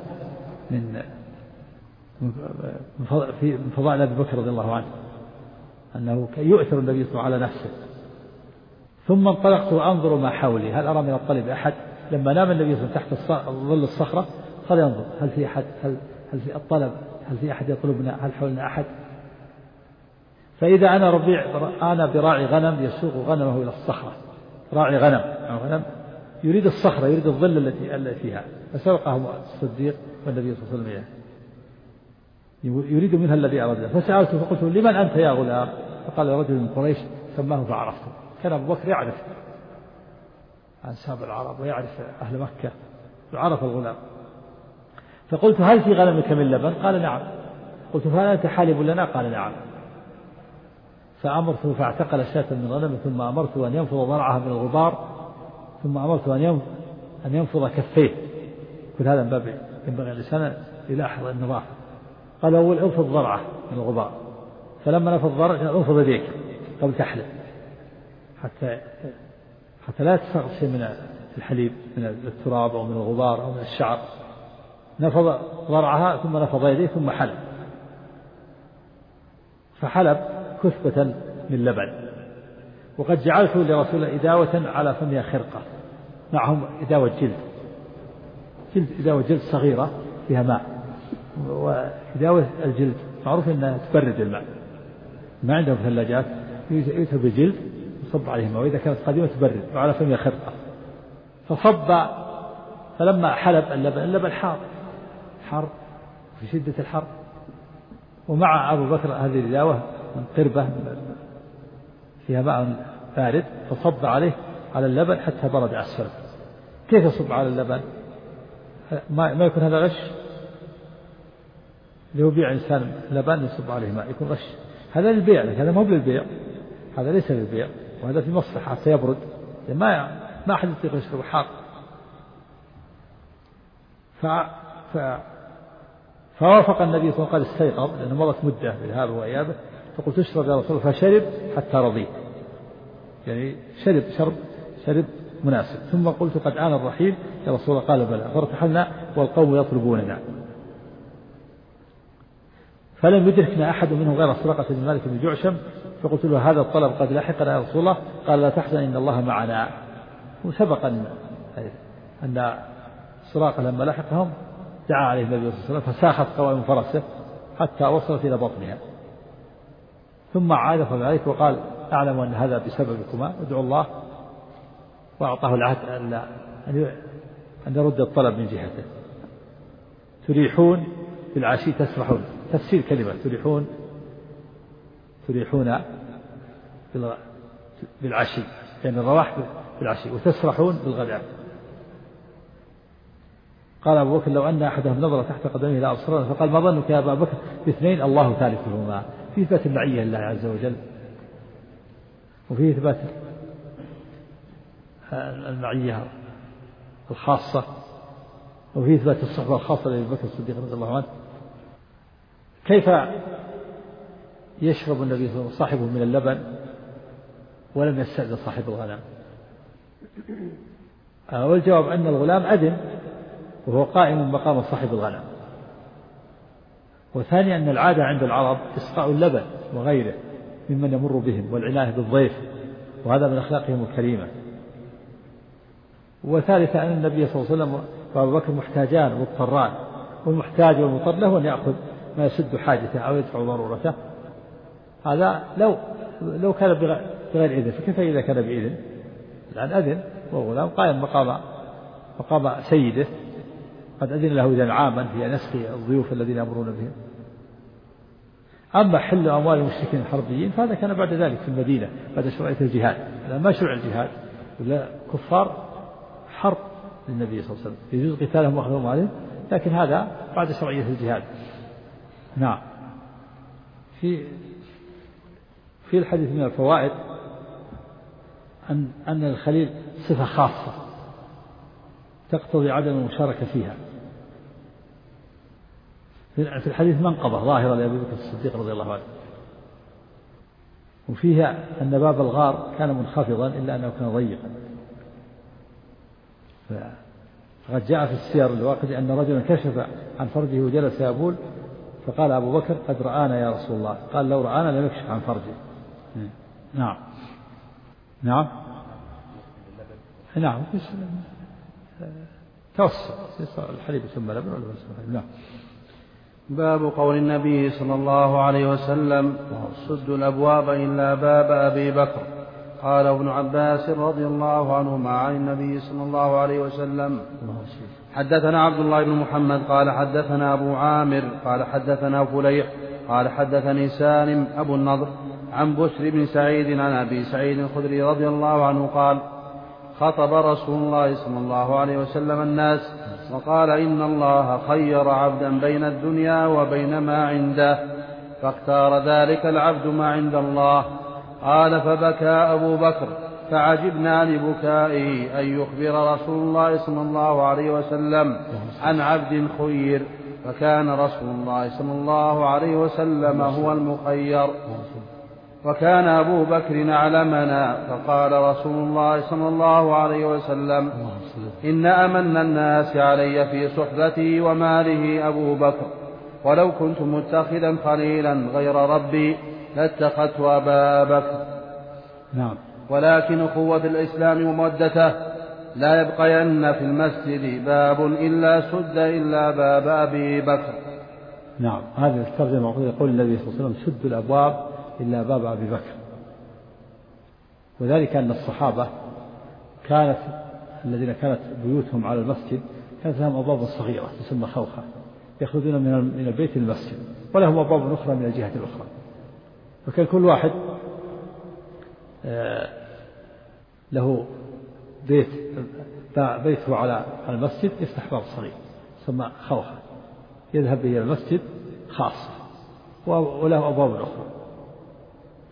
من فضائل أبي بكر رضي الله عنه، أنه يؤثر النبي صلى الله عليه وسلم على نفسه. ثم انطلقت وأنظر ما حولي هل أرى من الطلب أحد. لما نام النبي صلى الله عليه وسلم تحت ظل الصخرة قال ينظر هل في أحد، هل في الطلب، هل في أحد يطلبنا، هل حولنا أحد. فإذا أنا براعي غنم يسوق غنمه إلى الصخرة، راعي غنم يريد الصخرة، يريد الظل التي فيها، فسبقه الصديق والنبي صلى الله عليه وسلم يريد منها الذي أراد. فسألته فقلت لمن أنت يا غلام؟ فقال رجل من قريش سماه فعرفته. كان أبو بكر يعرف أنساب العرب ويعرف أهل مكة، وعرف الغلام. فقلت هل في غنمك من لبن؟ قال نعم. قلت فهل أنت حالب لنا؟ قال نعم. فأمرته فاعتقل شاة من غنم، ثم أمرته أن ينفض ضرعها من الغبار، ثم أمرته أن ينفض كفيه. كل هذا من باب ينبغي الإنسان يلاحظ النظافة. قال أول انفض ضرعه من الغبار، فلما نفض ضرعه انفض يديك قبل تحلب حتى لا تسقط شيء من الحليب من التراب أو من الغبار أو من الشعر. نفض ضرعها ثم نفض يديه ثم حلب، فحلب كثبة من لبن. وقد جعلت لرسول الله إداوة على فمها خرقة، معهم إداوة جلد صغيرة فيها ماء، وإداوة الجلد معروف أنها تبرد الماء، ما عندهم ثلاجات، يؤتى بالجلد يصب عليه ماء، وإذا كانت قديمة تبرد، وعلى فمها خرقة. فصب، فلما حلب اللبن حار في شدة الحر، ومع أبو بكر هذه الإداوة من قربة فيها ماء بارد، فصب عليه على اللبن حتى برد أسفل. كيف يصب على اللبن؟ ما يكون هذا غش؟ لو يبيع إنسان لبن يصب عليه ماء يكون غش. هذا للبيع، هذا مو للبيع، هذا ليس للبيع، وهذا في مصلحة حتى يبرد، ما أحد يطيق يشرب حار. فوافق النبي صلى الله عليه وسلم، قال استيقظ لأنه مضت مدة بذهابه وإيابه، فقلت اشرب يا رسول الله، فشرب حتى رضي، يعني شرب مناسب. ثم قلت قد آن الرحيل يا رسول الله، قال بلى، فارتحلنا والقوم يطلبوننا. فلم يدركنا أحد منهم غير سراقة بن مالك بن جعشم، فقلت له هذا الطلب قد لحقنا يا رسول الله، قال لا تحزن إن الله معنا. وسبق أن سراقة لما لحقهم دعا عليه النبي صلى الله عليه وسلم فساخت قوائم فرسه حتى وصلت إلى بطنها، ثم عاد فذلك وقال أعلم أن هذا بسببكما، ادعوا الله، وأعطاه العهد أن يرد الطلب من جهته. تريحون بالعشي تسرحون، تفسير كلمة تريحون بالعشي، يعني الرواح بالعشي، وتسرحون بالغداء. قال أبو بكر لو أن أحدهم نظر تحت قدمه إلى أبصرنا، فقال ما ظنك يا أبا بكر باثنين الله ثالثهما، في إثبات المعية لله عز وجل، وفي إثبات المعية الخاصة، وفي إثبات الصحبة الخاصة لأبي بكر الصديق رضي الله عنه. كيف يشرب النبي صلى الله عليه وسلم صاحبه من اللبن ولم يستأذن صاحب الغنم؟ والجواب أن الغلام أذن وهو قائم مقام صاحب الغنم. وثانيا أن العادة عند العرب إسقاء اللبن وغيره ممن يمر بهم والعناية بالضيف، وهذا من أخلاقهم الكريمة. وثالثا أن النبي صلى الله عليه وسلم وأبو بكر محتاجان مضطران، والمحتاج والمضطر له أن يأخذ ما يسد حاجته أو يدفع ضرورته. هذا لو كان بغير إذن، فكيف إذا كان بإذن؟ الآن أذن والغلام قائم مقام سيده، قد أذن له إذن عاما في أن يسقي الضيوف الذين يمرون بهم. أما حل أموال المشركين الحربيين فهذا كان بعد ذلك في المدينة بعد شرعية الجهاد، لما شرع الجهاد ولا كفار حرب للنبي صلى الله عليه وسلم يجوز قتالهم وأخذهم عليهم، لكن هذا بعد شرعية الجهاد. نعم. في الحديث من الفوائد أن الخليل صفة خاصة تقتضي عدم المشاركة فيها. في الحديث منقبة ظاهرة لأبي بكر الصديق رضي الله عنه، وفيها أن باب الغار كان منخفضا إلا أنه كان ضيقا. فقد جاء في السير الواقدي أن رجلا كشف عن فرجه وجلس يبول، فقال أبو بكر قد رآنا يا رسول الله، قال لو رآنا لم يكشف عن فرجه. نعم نعم نعم، توسع الحليب ثم لبن ولا بس. نعم. باب قول النبي صلى الله عليه وسلم سدوا الأبواب إلا باب أبي بكر. قال ابن عباس رضي الله عنهما عن النبي صلى الله عليه وسلم حدثنا عبد الله بن محمد قال حدثنا أبو عامر قال حدثنا فليح قال حدثني سالم أبو النضر عن بشر بن سعيد عن أبي سعيد الخدري رضي الله عنه قال خطب رسول الله صلى الله عليه وسلم الناس وقال إن الله خير عبدا بين الدنيا وبين ما عنده، فاختار ذلك العبد ما عند الله. قال فبكى أبو بكر فعجبنا لبكائه أن يخبر رسول الله صلى الله عليه وسلم عن عبد خير، فكان رسول الله صلى الله عليه وسلم هو المخير. وكان أبو بكر أعلمنا، فقال رسول الله صلى الله عليه وسلم إن أمن الناس علي في صحبتي وماله أبو بكر، ولو كنت متخذا خليلا غير ربي لاتخذت أبا بكر. نعم. ولكن أخوة الإسلام ومودته لا يبقين في المسجد باب إلا سد إلا باب أبي بكر. نعم. هذه الترجمة يقول النبي صلى الله عليه وسلم سد الأبواب إلا باب أبي بكر، وذلك أن الصحابة الذين كانت بيوتهم على المسجد كانت لهم أبواب صغيرة تسمى خوخة، يخرجون من البيت للمسجد، ولهم أبواب أخرى من الجهة الأخرى، وكان كل واحد له بيته على المسجد يفتح باب صغير تسمى خوخة يذهب به إلى المسجد خاصة، وله أبواب أخرى.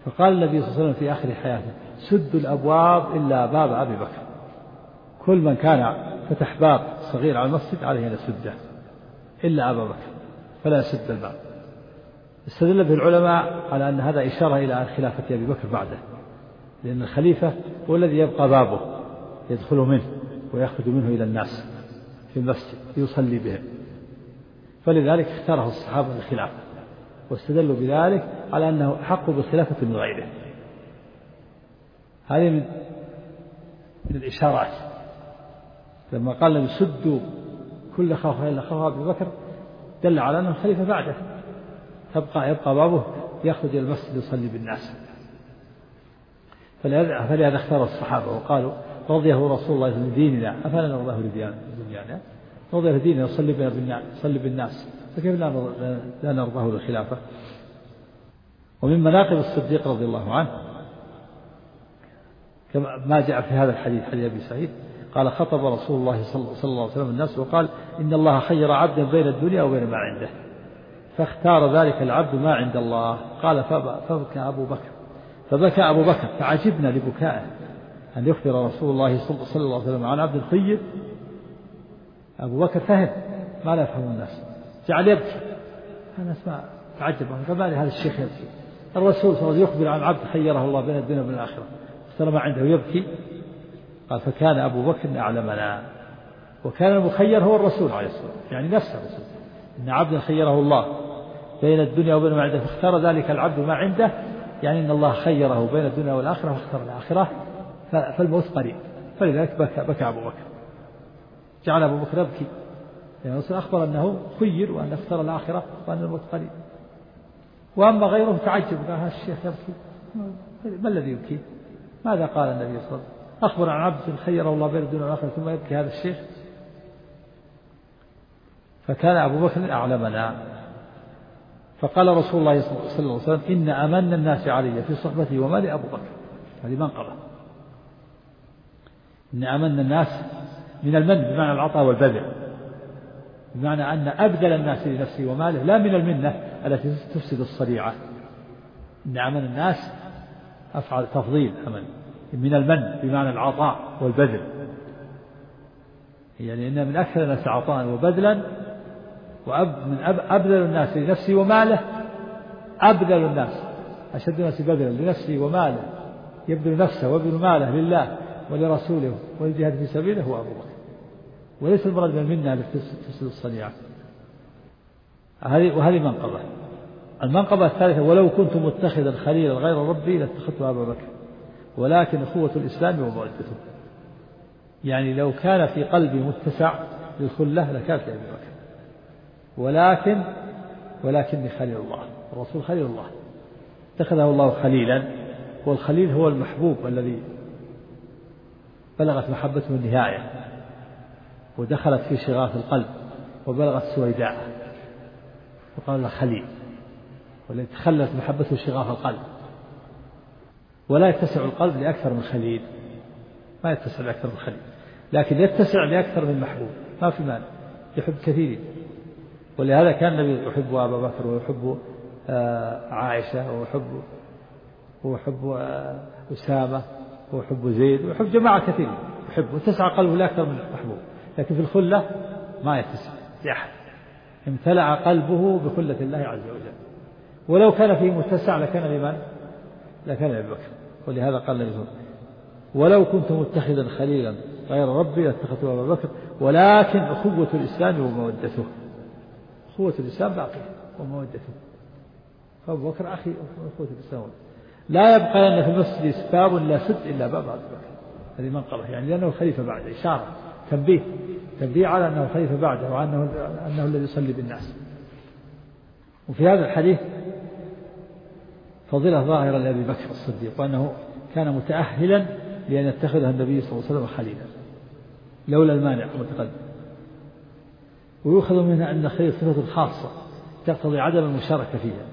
فقال النبي صلى الله عليه وسلم في آخر حياته: سدوا الأبواب إلا باب أبي بكر، كل من كان فتح باب صغير على المسجد عليه أن يسده إلا أبا بكر فلا يسد الباب. استدل به العلماء على أن هذا إشارة إلى خلافة أبي بكر بعده، لأن الخليفة هو الذي يبقى بابه يدخل منه ويخرج منه إلى الناس في المسجد يصلي بهم، فلذلك اختاره الصحابة للخلافة، واستدلوا بذلك على أنه حق بالخلافة من غيره. هذه من الإشارات. لما قال لهم سدوا كل خوف إلا خوف أبي بكر دل على أنه الخليفة بعده يبقى بابه يخرج إلى المسجد يصلي بالناس. فلهذا اختار الصحابة وقالوا: رضيه رسول الله لديننا أفلا نرضاه لدنيانا، رضيه لديننا يصلي بالناس فكيف لا نرضاه للخلافة. ومن مناقب الصديق رضي الله عنه كما ما جاء في هذا الحديث، حديث أبي سعيد قال: خطب رسول الله صلى الله عليه وسلم الناس وقال: إن الله خير عبدا بين الدنيا وبين ما عنده، فاختار ذلك العبد ما عند الله. قال: فبكى أبو بكر فعجبنا لبكائه أن يخبر رسول الله صلى الله عليه وسلم عن عبد خير. أبو بكر فهم ما لا يفهم الناس، جعل يبكي. الناس ما تعجب، فما لهذا الشيخ يبكي؟ الرسول صلى الله عليه وسلم يخبر عن عبد خيره الله بين الدنيا وبين الآخرة، اختار ما عنده يبكي. قال: فكان أبو بكر أعلمنا، وكان المخير هو الرسول عليه الصلاة والسلام، يعني نفسه الرسول، إن عبد خيره الله بين الدنيا وبين ما عنده فاختار ذلك العبد ما عنده، يعني إن الله خيره بين الدنيا والآخرة واختار الآخرة، فالموت قريب. فلذلك بكى أبو بكر، جعل أبو بكر يبكي، يعني الرسول أخبر أنه خير وأن اختار الآخرة وأن الموت قريب. وأما غيره تعجب، قال: هذا الشيخ يبكي، ما الذي يبكي؟ ماذا قال النبي صلى الله عليه وسلم؟ أخبر عن عبد خيره الله بين الدنيا والآخرة ثم يبكي هذا الشيخ. فكان أبو بكر أعلمنا. فقال رسول الله صلى الله عليه وسلم: إن أمن الناس علي في صحبتي ومال أبو بكر. هذه منقبة. إن أمن الناس من المن بمعنى العطاء والبذل، بمعنى أن أبذل الناس لنفسه وماله، لا من المنة التي تفسد الصريعة. إن أمن الناس أفعل تفضيل، أمن من المن بمعنى العطاء والبذل، يعني إن من أكثر الناس عطاء وبذلا، ومن أبذل الناس لنفسه وماله. أبذل الناس أشد الناس بذلا لنفسه وماله، يبذل نفسه ويبذل ماله لله ولرسوله والجهاد في سبيله هو أبو بكر، وليس المراد من المنة التي تفسد الصنيعة. وهذه منقبة. المنقبة الثالثة: ولو كنت متخذا خليلا غير ربي لاتخذت أبا بكر، ولكن أخوة الإسلام ومودته. يعني لو كان في قلبي متسع للخلة لكانت لأبي بكر، ولكني خليل الله، الرسول خليل الله، اتخذه الله خليلا. والخليل هو المحبوب الذي بلغت محبته النهاية ودخلت في شغاف القلب وبلغت سويداء، وقال له خليل، والذي تخلت محبته شغاف القلب. ولا يتسع القلب لأكثر من خليل، ما يتسع لأكثر من خليل، لكن يتسع لأكثر من محبوب، ما في مانع، يحب كثيرين. ولهذا كان النبي يحب أبا بكر ويحب عائشة ويحب أسامة ويحب زيد ويحب جماعة كثيرين، يحب وتسع قلبه لأكثر من محبوب. لكن في الخلة ما يتسع لأحد، امتلأ قلبه بخلة الله عز وجل. ولو كان فيه متسع لكان لمن؟ لكان لأبي بكر. ولهذا قال النبي: ولو كنت متخذا خليلا غير ربي لاتخذت أبا بكر، ولكن أخوة الإسلام ومودته. أخوة الإسلام باقية ومودته، فأبو بكر أخي أخوة الإسلام. لا يبقى لنا في المسجد باب لا سد إلا باب أبي بكر. هذه منقبة، يعني لأنه خليفة بعد، إشارة تنبيه على أنه خليفة بعده، وأنه الذي يصلي بالناس. وفي هذا الحديث فضيلة ظاهرة لأبي بكر الصديق، وأنه كان متأهلا لأن يتخذها النبي صلى الله عليه وسلم خليلا لولا المانع المتقدم. ويؤخذ منها أن الخير صفة خاصة تقتضي عدم المشاركة فيها.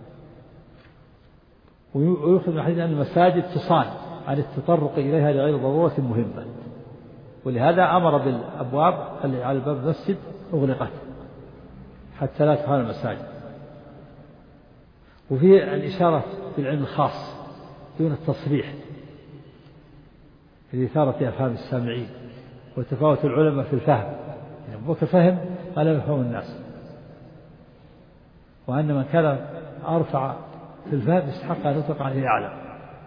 ويؤخذ من الحديث أن المساجد تصان عن التطرق إليها لغير ضرورة مهمة، ولهذا أمر بالأبواب اللي على باب المسجد أغلقت حتى لا تخان المساجد. وفيه الإشارة بالعلم الخاص دون التصريح لإثارة أفهام السامعين وتفاوت العلماء في الفهم. يعني أبو بكر فهم ما لم يفهم الناس، وأن من كان أرفع في الفهم يستحق أن يطلق عليه أعلم.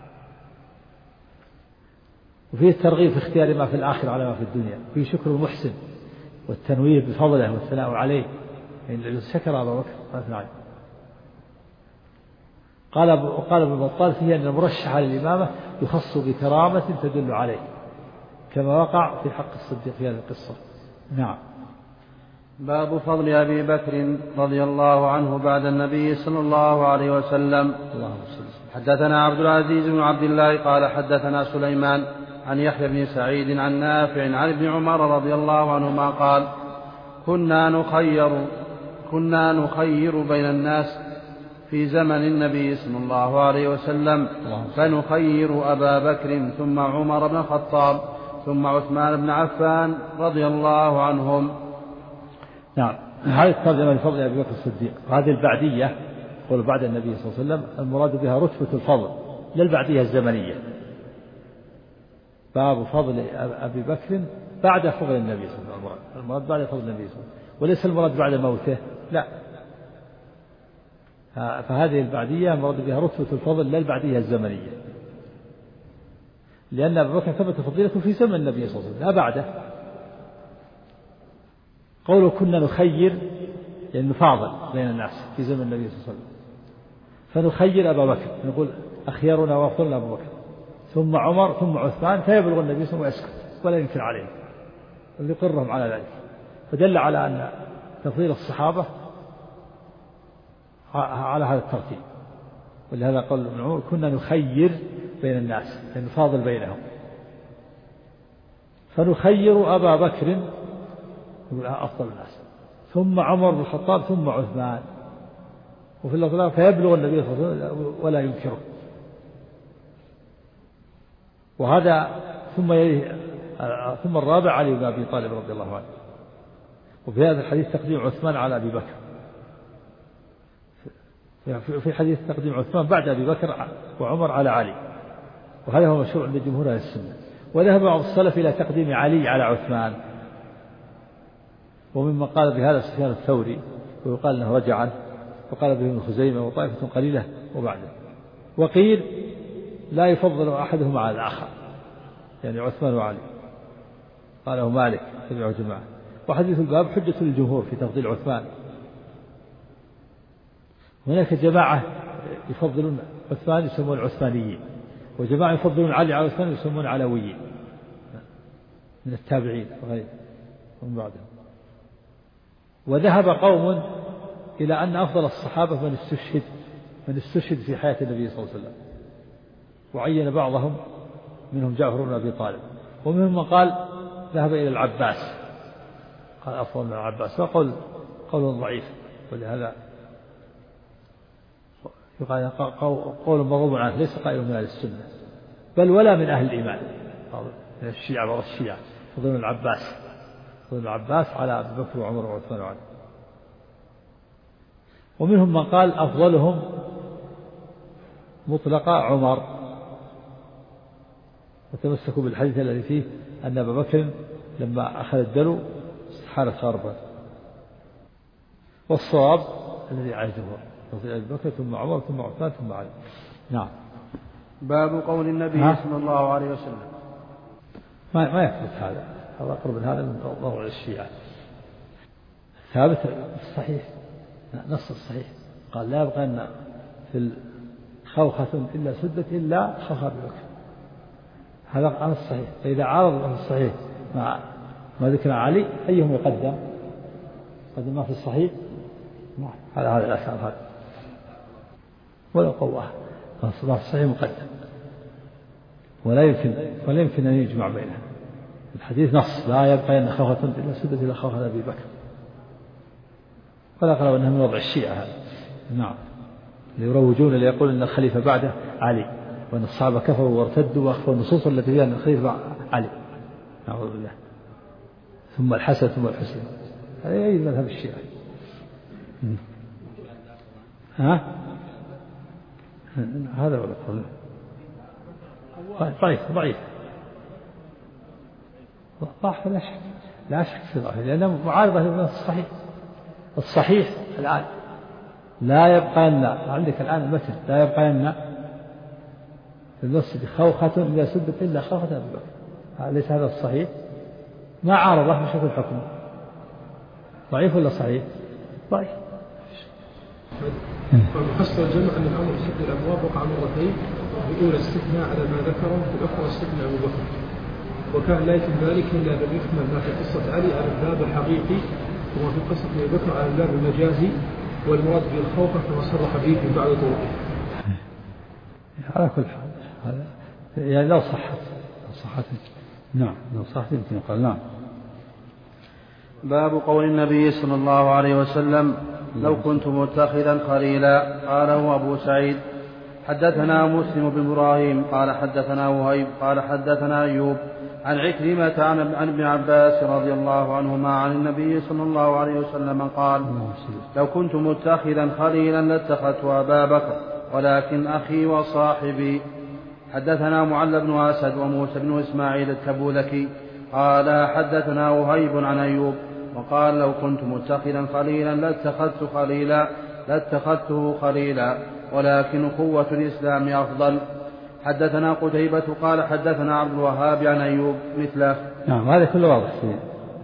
وفيه الترغيب في اختيار ما في الآخرة على ما في الدنيا، فيه شكر المحسن والتنويه بفضله والثناء عليه، يعني شكر أبا بكر مثنى عليه. قال ابن بطال فيه أن المرشح للإمامة يخص بكرامة تدل عليه، كما وقع في حق الصديق في هذه القصة. نعم. باب فضل أبي بكر رضي الله عنه بعد النبي صلى الله عليه وسلم. حدثنا عبد العزيز بن عبد الله قال حدثنا سليمان عن يحيى بن سعيد عن نافع عن ابن عمر رضي الله عنهما قال كنا نخير بين الناس في زمن النبي صلى الله عليه وسلم، فنخير أبا بكر ثم عمر بن الخطاب ثم عثمان بن عفان رضي الله عنهم. نعم. هذه الترجمة لفضل أبي بكر الصديق. هذه البعدية قول بعد النبي صلى الله عليه وسلم المراد بها رتبة الفضل لا البعدية الزمنية. باب فضل أبي بكر بعد فضل النبي صلى الله عليه وسلم، المراد بعد فضل النبي صلى الله عليه وسلم، وليس المراد بعد موته، لا. فهذه البعدية المراد بها رتبة الفضل لا البعدية الزمنية، لأن أبي بكر ثبت فضيلته في زمن النبي صلى الله عليه وسلم لا بعده. قوله كنا نخير يعني نفاضل بين الناس في زمن النبي صلى الله عليه وسلم، فنخير أبا بكر، نقول أخيرنا وأفضلنا أبو بكر ثم عمر ثم عثمان، فيبلغ النبي صلى الله عليه وسلم ويسكت ولا ينكر عليه ويقرهم على ذلك. فدل على أن تفضيل الصحابة على هذا الترتيب. ولهذا قال ابن عمر كنا نخير بين الناس يعني نفاضل بينهم. فنخير أبا بكر أفضل الناس ثم عمر بن الخطاب ثم عثمان، وفي اللفظ فيبلغ النبي صلى الله عليه وسلم ولا ينكره. وهذا ثم الرابع علي بن أبي طالب رضي الله عنه. وفي هذا الحديث تقديم عثمان على أبي بكر، في حديث تقديم عثمان بعد أبي بكر وعمر على علي، وهذا هو مشروع عند جمهور أهل السنة. وذهب بعض السلف إلى تقديم علي على عثمان، وممن قال بهذا سفيان الثوري ويقال أنه رجع عنه، وقال به ابن خزيمة وطائفة قليلة وبعده. وقيل لا يفضل أحدهما على الآخر يعني عثمان وعلي، قاله مالك تبعه جماعة. وحديث الباب حجة للجمهور في تفضيل عثمان. هناك جماعة يفضلون عثمان يسمون عثمانيين، وجماعة يفضلون علي على عثمان يسمون علويين من التابعين وغيرهم ومن بعدهم. وذهب قوم إلى أن أفضل الصحابة من استشهد في حياة النبي صلى الله عليه وسلم، وعين بعضهم منهم جعفر بن أبي طالب، ومنهم من قال ذهب إلى العباس قال أفضل من العباس، وقول ضعيف. ولهذا يقال قول مغضوب عنه ليس قائل من أهل السنة بل ولا من أهل الإيمان، من الشيعة بعض الشيعة يفضلون العباس على أبي بكر وعمر وعثمان وعلي. ومنهم من قال أفضلهم مطلقة عمر، وتمسكوا بالحديث الذي فيه أن أبا بكر لما أخذ الدلو استحال خاربا. والصواب الذي عليه الجمهور أبي بكر ثم عمر ثم عثمان ثم علي. نعم. باب قول النبي صلى الله عليه وسلم. ما يثبت هذا أقرب من هذا من موضوع الشيعة. ثابت الصحيح نص الصحيح قال لا يبقى أن في خوخة إلا سدت إلا خوخة أبي بكر، هذا الصحيح. فإذا عارض الصحيح مع ما ذكر علي أيهم يقدم؟ قدم ما في الصحيح هذا الأساس هذا ولا قوة، ما في الصحيح مقدم، ولا يمكن أن يجمع بينها. الحديث نص لا يبقى أن خوخة إلا سدت إلا خوخة أبي بكر، ولا قالوا أنها من وضع الشيعة هذا. نعم. ليروجون ليقول أن الخليفة بعده علي، وأن الصحابة كفروا وارتدوا وأخفوا النصوص التي فيها أن الخليفة علي، نعوذ بالله، ثم الحسن ثم الحسين. هذا أي مذهب الشيعة. هذا ولا قول ضعيف ضعف لا شك في ضعف، لأنه معارضة للصحيح. الصحيح الآن لا يبقى لنا، عندك الآن المثل لا يبقى لنا في المسجد خوخة إذا سبت إلا خوخة أبي بكر، ليس هذا الصحيح؟ ما عارضه بشكل حكم، ضعيف ولا صحيح؟ ضعيف. فمحصل الجمع أن الأمر بسد الأبواب وقع مرتين، بأولى استثناء على ما ذكره، في الأخرى استثناء أبو بكر، وكان لا يتم ذلك إلا بأن يحمل ما في قصة علي على الباب الحقيقي، وما في قصة أبي بكر على الباب المجازي، والمراد بالخوف كما صرح به في بعض طرقه. على كل حال هذا يعني لو صحت نعم، لو صحت يمكن يقال نعم. باب قول النبي صلى الله عليه وسلم: لو كنت متخذا خليلا. قاله أبو سعيد: حدثنا مسلم بن إبراهيم قال حدثنا وهيب قال حدثنا أيوب عن عكرمة عن ابن عباس رضي الله عنهما عن النبي صلى الله عليه وسلم قال: لو كنت متخذا خليلا لاتخذت أبا بكر ولكن أخي وصاحبي. حدثنا معل بن أسد وموسى بن إسماعيل التبوذكي قال حدثنا وهيب عن أيوب وقال: لو كنت متخذا خليلا لاتخذته خليلا ولكن قوة الإسلام أفضل. حدثنا قتيبة قال حدثنا عبد الوهاب عن أيوب مثله. نعم، هذا كله واضح في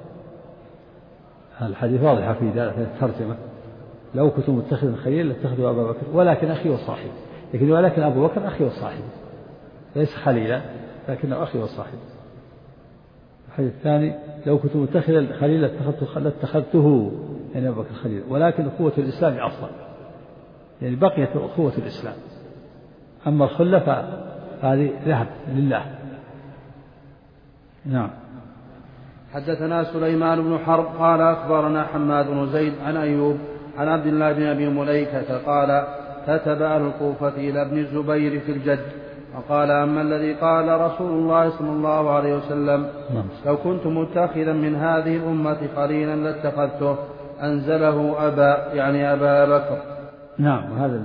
الحديث، واضح في الترجمة: لو كنت متخذا خليلا لاتخذوا أبا بكر ولكن أخي وصاحبي، ولكن أبو بكر أخي وصاحبي، ليس خليلا لكنه أخي وصاحبي. الحديث الثاني: لو كنت متخذا خليلا لاتخذته يعني أبو بكر خليلا ولكن قوة الإسلام أفضل، يعني بقيت قوة الإسلام، أما الخلة فهذه ذهب لله. نعم. حدثنا سليمان بن حرب قال أخبرنا حماد بن زيد عن أيوب عن عبد الله بن أبي مليكة قال: كتب أهل الكوفة إلى ابن الزبير في الجد وقال: أما الذي قال رسول الله صلى الله عليه وسلم: لو كنت متخذا من هذه الأمة خليلا لاتخذته، أنزله أبا يعني أبا بكر. نعم، هذا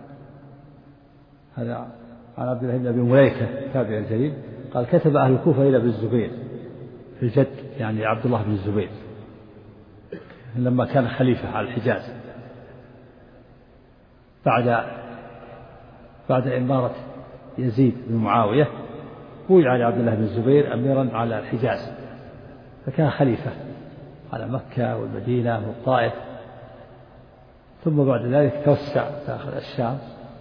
عن عبد الله بن أبي مليكة تابع الجليل قال: كتب أهل الكوفة إلى ابن الزبير في الجد يعني عبد الله بن الزبير لما كان خليفة على الحجاز بعد إمارة يزيد بن معاوية، بويع على عبد الله بن الزبير أميرا على الحجاز، فكان خليفة على مكة والمدينة والطائف، ثم بعد ذلك توسع داخل الشام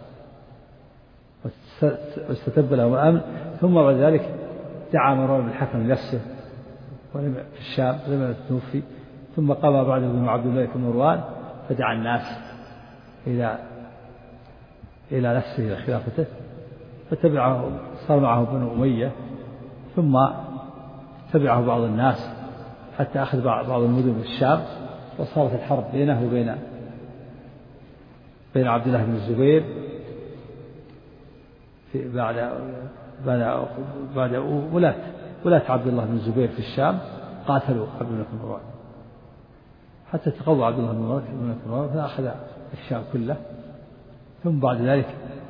واستتب له الأمن، ثم بعد ذلك دعا مروان بن الحكم لنفسه في الشام لما توفي، ثم قام بعده بن عبد الملك بن مروان فدعا الناس إلى نفسه إلى خلافته، فتبعه صار معه بن أمية، ثم تبعه بعض الناس حتى أخذ بعض المدن في الشام، وصارت الحرب بينه وبين عبد الله بن الزبير بعد ولاة عبد الله بن الزبير في الشام، قاتلوا عبد الله بن مروان حتى تقوى عبد الله بن مروان فأخذ الشام كله، ثم بعد ذلك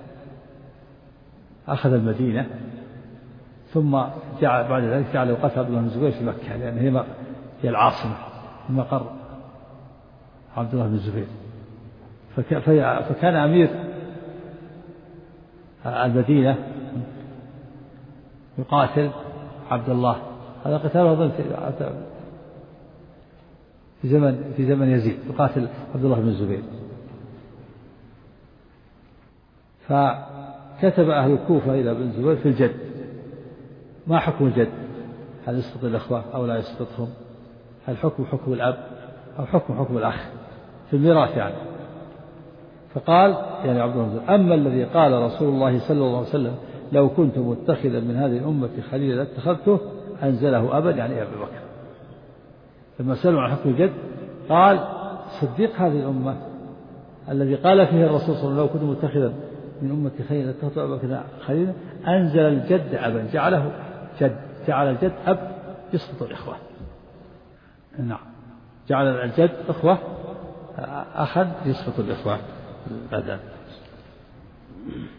أخذ المدينة، ثم بعد ذلك جعل قتل عبد الله بن الزبير في مكة، لأن هي العاصمة مقر عبد الله بن الزبير، فكان أمير المدينة يقاتل عبد الله. هذا قتاله أظن في زمن يزيد، يقاتل عبد الله بن الزبير. فكتب أهل الكوفة إلى ابن الزبير في الجد: ما حكم الجد؟ هل يسقط الأخوة أو لا يسقطهم؟ هل حكم الأب أو حكم الأخ في الميراث يعني؟ فقال يعني عبد الله بن الزبير: أما الذي قال رسول الله صلى الله عليه وسلم: لو كنت متخذا من هذه الأمة خليلا لاتخذته، أنزله أبد يعني أبي بكر. لما سألوا عن حكم الجد قال: صديق هذه الأمة الذي قال فيه الرسول صلى الله عليه وسلم: لو كنت متخذا من أمتي خليلا لاتخذت أبا بكر خليلا، أنزل الجد أبا، جعل الجد أب يسقط الإخوة. نعم، جعل الجد إخوة أخذ يسقط الإخوة. هذا